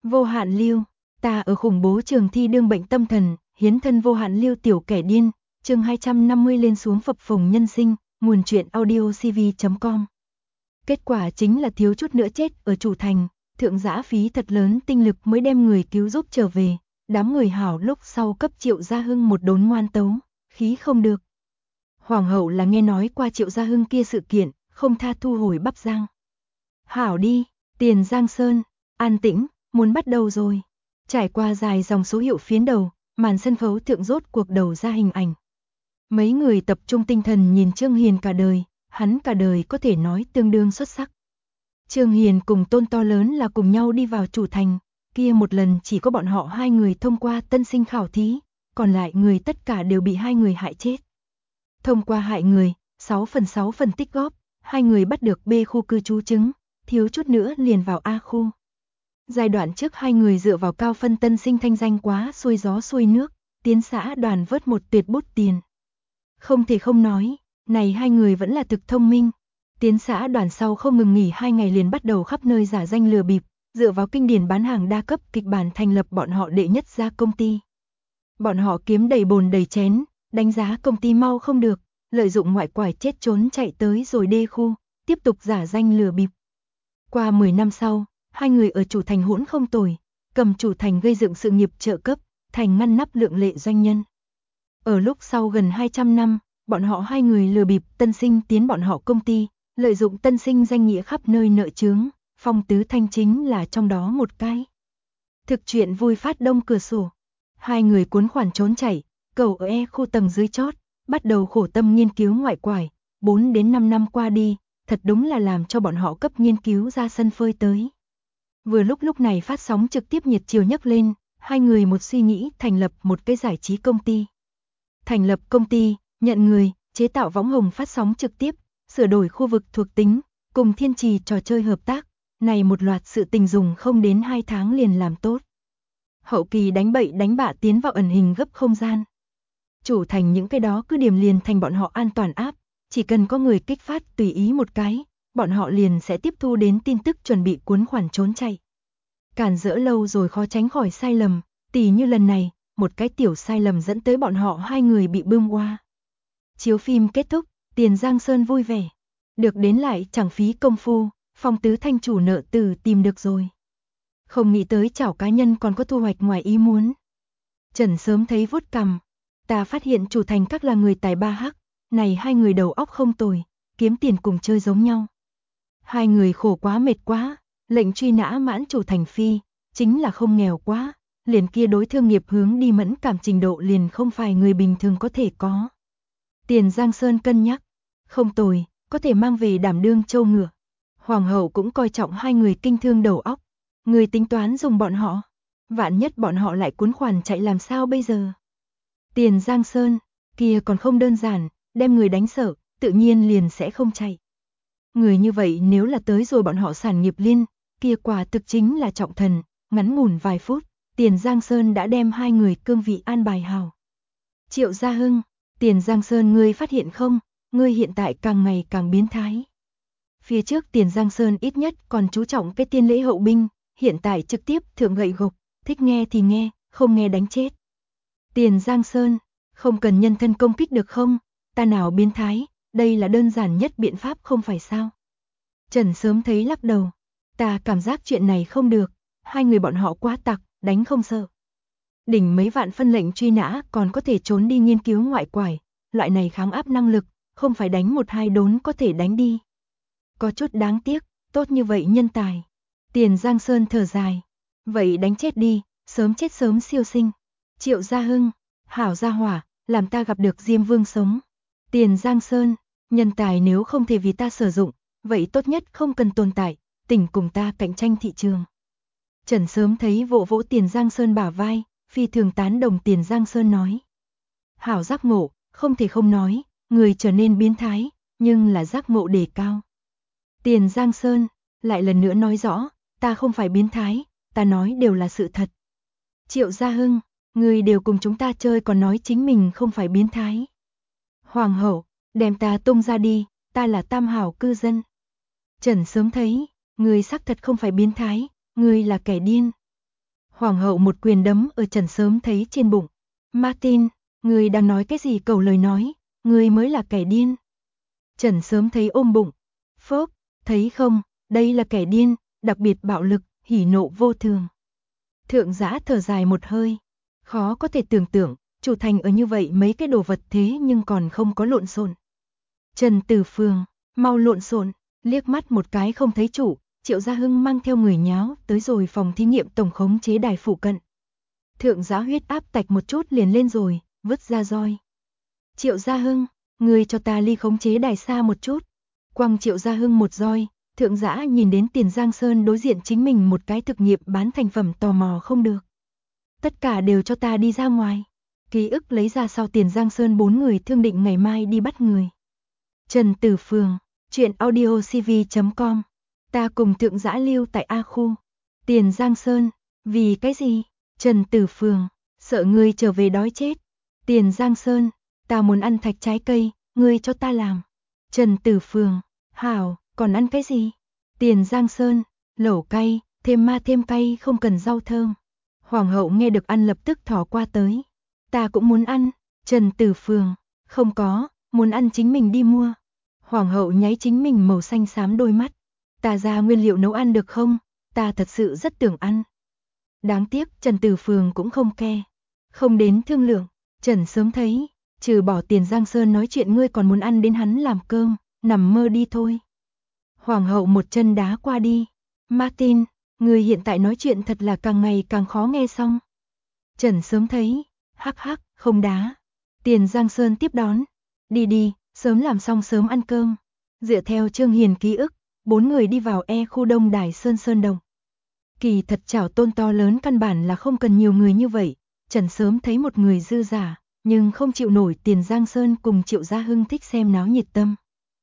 Vô hạn lưu, ta ở khủng bố trường thi đương bệnh tâm thần, hiến thân vô hạn lưu tiểu kẻ điên, chương 250 lên xuống phập phồng nhân sinh, nguồn truyện audio cv.com. Kết quả chính là thiếu chút nữa chết ở chủ thành, thượng giã phí thật lớn tinh lực mới đem người cứu giúp trở về, đám người hảo lúc sau cấp Triệu Gia Hưng một đốn ngoan tấu, khí không được. Hoàng hậu là nghe nói qua Triệu Gia Hưng kia sự kiện, không tha thu hồi Bắp Giang. Hảo đi, Tiền Giang Sơn, an tĩnh, muốn bắt đầu rồi. Trải qua dài dòng số hiệu phiến đầu, màn sân khấu thượng rốt cuộc đầu ra hình ảnh. Mấy người tập trung tinh thần nhìn Trương Hiền cả đời, hắn cả đời có thể nói tương đương xuất sắc. Trương Hiền cùng Tôn To Lớn là cùng nhau đi vào chủ thành, kia một lần chỉ có bọn họ hai người thông qua tân sinh khảo thí, còn lại người tất cả đều bị hai người hại chết. Thông qua hại người, 6/6 phần tích góp, hai người bắt được B khu cư trú chứng, thiếu chút nữa liền vào A khu. Giai đoạn trước hai người dựa vào cao phân tân sinh thanh danh quá xuôi gió xuôi nước, tiến xã đoàn vớt một tuyệt bút tiền. Không thể không nói, này hai người vẫn là thực thông minh. Tiến xã đoàn sau không ngừng nghỉ 2 ngày liền bắt đầu khắp nơi giả danh lừa bịp, dựa vào kinh điển bán hàng đa cấp kịch bản thành lập bọn họ đệ nhất gia công ty. Bọn họ kiếm đầy bồn đầy chén, đánh giá công ty mau không được, lợi dụng ngoại quải chết trốn chạy tới rồi D khu, tiếp tục giả danh lừa bịp. Qua 10 năm sau, hai người ở chủ thành hỗn không tồi, cầm chủ thành gây dựng sự nghiệp trợ cấp, thành ngăn nắp lượng lệ doanh nhân. Ở lúc sau gần 200 năm, bọn họ hai người lừa bịp tân sinh tiến bọn họ công ty, lợi dụng tân sinh danh nghĩa khắp nơi nợ chướng, Phong Tứ Thanh chính là trong đó một cái. Thực chuyện vui phát đông cửa sổ. Hai người cuốn khoản trốn chạy, cầu ở E khu tầng dưới chót, bắt đầu khổ tâm nghiên cứu ngoại quải, 4 đến 5 năm qua đi, thật đúng là làm cho bọn họ cấp nghiên cứu ra sân phơi tới. Vừa lúc này phát sóng trực tiếp nhiệt chiều nhấc lên, hai người một suy nghĩ thành lập một cái giải trí công ty. Thành lập công ty, nhận người, chế tạo võng hồng phát sóng trực tiếp, sửa đổi khu vực thuộc tính, cùng Thiên Trì trò chơi hợp tác, này một loạt sự tình dùng không đến 2 tháng liền làm tốt. Hậu kỳ đánh bậy đánh bạ tiến vào ẩn hình gấp không gian. Chủ thành những cái đó cứ điểm liền thành bọn họ an toàn áp, chỉ cần có người kích phát tùy ý một cái, bọn họ liền sẽ tiếp thu đến tin tức chuẩn bị cuốn khoản trốn chạy. Cản rỡ lâu rồi khó tránh khỏi sai lầm, tỉ như lần này, một cái tiểu sai lầm dẫn tới bọn họ hai người bị bươm qua. Chiếu phim kết thúc, Tiền Giang Sơn vui vẻ. Được đến lại chẳng phí công phu, Phong Tứ Thanh chủ nợ từ tìm được rồi. Không nghĩ tới chảo cá nhân còn có thu hoạch ngoài ý muốn. Trần sớm thấy vuốt cằm. Ta phát hiện chủ thành các là người tài ba hắc, này hai người đầu óc không tồi, kiếm tiền cùng chơi giống nhau. Hai người khổ quá mệt quá, lệnh truy nã mãn chủ thành phi, chính là không nghèo quá, liền kia đối thương nghiệp hướng đi mẫn cảm trình độ liền không phải người bình thường có thể có. Tiền Giang Sơn cân nhắc, không tồi, có thể mang về đảm đương châu ngựa. Hoàng hậu cũng coi trọng hai người kinh thương đầu óc, người tính toán dùng bọn họ, vạn nhất bọn họ lại cuốn khoản chạy làm sao bây giờ. Tiền Giang Sơn, kia còn không đơn giản, đem người đánh sợ, tự nhiên liền sẽ không chạy. Người như vậy nếu là tới rồi bọn họ sản nghiệp liên, kia quả thực chính là trọng thần, ngắn ngủn vài phút, Tiền Giang Sơn đã đem hai người cương vị an bài hào. Triệu Gia Hưng, Tiền Giang Sơn ngươi phát hiện không, ngươi hiện tại càng ngày càng biến thái. Phía trước Tiền Giang Sơn ít nhất còn chú trọng cái tiên lễ hậu binh, hiện tại trực tiếp thượng gậy gộc, thích nghe thì nghe, không nghe đánh chết. Tiền Giang Sơn, không cần nhân thân công kích được không, ta nào biến thái, đây là đơn giản nhất biện pháp không phải sao. Trần sớm thấy lắc đầu, ta cảm giác chuyện này không được, hai người bọn họ quá tặc, đánh không sợ. Đỉnh mấy vạn phân lệnh truy nã còn có thể trốn đi nghiên cứu ngoại quải, loại này kháng áp năng lực, không phải đánh 1-2 đốn có thể đánh đi. Có chút đáng tiếc, tốt như vậy nhân tài. Tiền Giang Sơn thở dài, vậy đánh chết đi, sớm chết sớm siêu sinh. Triệu Gia Hưng, hảo gia hỏa, làm ta gặp được Diêm Vương sống. Tiền Giang Sơn, nhân tài nếu không thể vì ta sử dụng, vậy tốt nhất không cần tồn tại, tỉnh cùng ta cạnh tranh thị trường. Trần sớm thấy vỗ vỗ Tiền Giang Sơn bả vai, phi thường tán đồng Tiền Giang Sơn nói. Hảo giác ngộ, không thể không nói, người trở nên biến thái, nhưng là giác ngộ đề cao. Tiền Giang Sơn, lại lần nữa nói rõ, ta không phải biến thái, ta nói đều là sự thật. Triệu Gia Hưng, người đều cùng chúng ta chơi còn nói chính mình không phải biến thái. Hoàng hậu, đem ta tung ra đi, ta là tam hảo cư dân. Trần sớm thấy, người xác thật không phải biến thái, người là kẻ điên. Hoàng hậu một quyền đấm ở Trần Sớm Thấy trên bụng. Martin, ngươi đang nói cái gì cầu lời nói, ngươi mới là kẻ điên. Trần Sớm Thấy ôm bụng. Phốc, thấy không, đây là kẻ điên, đặc biệt bạo lực, hỉ nộ vô thường. Thượng Dã thở dài một hơi. Khó có thể tưởng tượng, chủ thành ở như vậy mấy cái đồ vật thế nhưng còn không có lộn xộn. Trần Tử Phương, mau lộn xộn, liếc mắt một cái không thấy chủ, Triệu Gia Hưng mang theo người nháo tới rồi phòng thí nghiệm tổng khống chế đài phụ cận. Thượng Dã huyết áp tạch một chút liền lên rồi, vứt ra roi. Triệu Gia Hưng, ngươi cho ta ly khống chế đài xa một chút. Quăng Triệu Gia Hưng một roi, Thượng Dã nhìn đến Tiền Giang Sơn đối diện chính mình một cái thực nghiệm bán thành phẩm tò mò không được. Tất cả đều cho ta đi ra ngoài. Ký ức lấy ra sau Tiền Giang Sơn 4 người thương định ngày mai đi bắt người. Trần Tử Phương, chuyện audiocv.com. Ta cùng Thượng Dã lưu tại A khu. Tiền Giang Sơn, vì cái gì? Trần Tử Phương, sợ ngươi trở về đói chết. Tiền Giang Sơn, ta muốn ăn thạch trái cây, ngươi cho ta làm. Trần Tử Phương, hảo, còn ăn cái gì? Tiền Giang Sơn, lẩu cay, thêm ma thêm cay không cần rau thơm. Hoàng hậu nghe được ăn lập tức thỏ qua tới. Ta cũng muốn ăn. Trần Tử Phương, không có, muốn ăn chính mình đi mua. Hoàng hậu nháy chính mình màu xanh xám đôi mắt. Ta ra nguyên liệu nấu ăn được không? Ta thật sự rất tưởng ăn. Đáng tiếc Trần Tử Phương cũng không ke. Không đến thương lượng, Trần Sớm Thấy, trừ bỏ Tiền Giang Sơn nói chuyện ngươi còn muốn ăn đến hắn làm cơm, nằm mơ đi thôi. Hoàng hậu một chân đá qua đi. Martin, ngươi hiện tại nói chuyện thật là càng ngày càng khó nghe xong. Trần Sớm Thấy, hắc hắc, không đá. Tiền Giang Sơn tiếp đón. Đi đi, sớm làm xong sớm ăn cơm. Dựa theo Trương Hiền ký ức, 4 người đi vào E khu Đông Đài Sơn Đồng. Kỳ thật chảo tôn to lớn căn bản là không cần nhiều người như vậy. Trần Sớm Thấy một người dư giả, nhưng không chịu nổi Tiền Giang Sơn cùng Triệu Gia Hưng thích xem náo nhiệt tâm.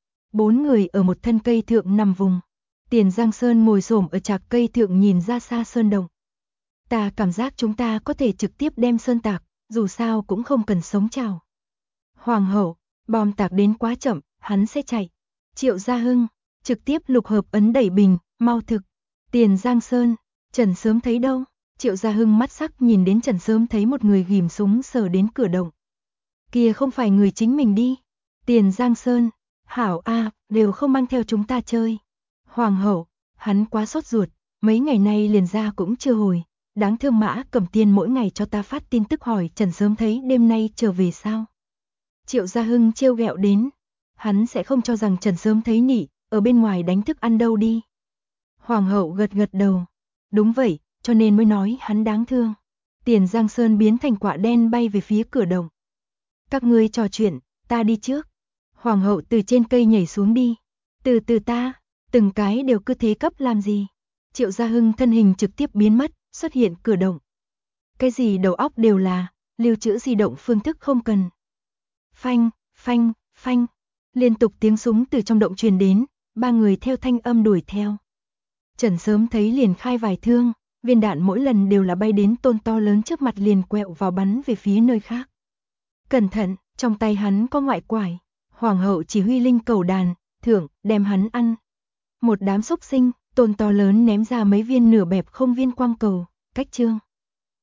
4 người ở một thân cây thượng nằm vùng. Tiền Giang Sơn ngồi xổm ở trạc cây thượng nhìn ra xa sơn đồng. Ta cảm giác chúng ta có thể trực tiếp đem sơn tạc, dù sao cũng không cần sống chảo. Hoàng hậu, bom tạc đến quá chậm, hắn sẽ chạy. Triệu Gia Hưng, trực tiếp lục hợp ấn đẩy bình, mau thực. Tiền Giang Sơn, Trần Sớm Thấy đâu? Triệu Gia Hưng mắt sắc nhìn đến Trần Sớm Thấy một người ghim súng sờ đến cửa động. Kia không phải người chính mình đi. Tiền Giang Sơn, hảo a, đều không mang theo chúng ta chơi. Hoàng hậu, hắn quá sốt ruột, mấy ngày nay liền ra cũng chưa hồi. Đáng thương Mã Cẩm Tiên mỗi ngày cho ta phát tin tức hỏi Trần Sớm Thấy đêm nay trở về sao. Triệu Gia Hưng trêu ghẹo đến, hắn sẽ không cho rằng Trần Sớm Thấy nị, ở bên ngoài đánh thức ăn đâu đi. Hoàng hậu gật gật đầu, đúng vậy, cho nên mới nói hắn đáng thương. Tiền Giang Sơn biến thành quả đen bay về phía cửa động. Các ngươi trò chuyện, ta đi trước. Hoàng hậu từ trên cây nhảy xuống đi. Từ từ ta, từng cái đều cứ thế cấp làm gì. Triệu Gia Hưng thân hình trực tiếp biến mất, xuất hiện cửa động. Cái gì đầu óc đều là, lưu trữ di động phương thức không cần. Phanh, phanh, phanh. Liên tục tiếng súng từ trong động truyền đến, 3 người theo thanh âm đuổi theo. Trần Sớm Thấy liền khai vài thương, viên đạn mỗi lần đều là bay đến tôn to lớn trước mặt liền quẹo vào bắn về phía nơi khác. Cẩn thận, trong tay hắn có ngoại quải. Hoàng hậu chỉ huy linh cầu đàn, thưởng, đem hắn ăn. Một đám xúc sinh, tôn to lớn ném ra mấy viên nửa bẹp không viên quang cầu, cách chương.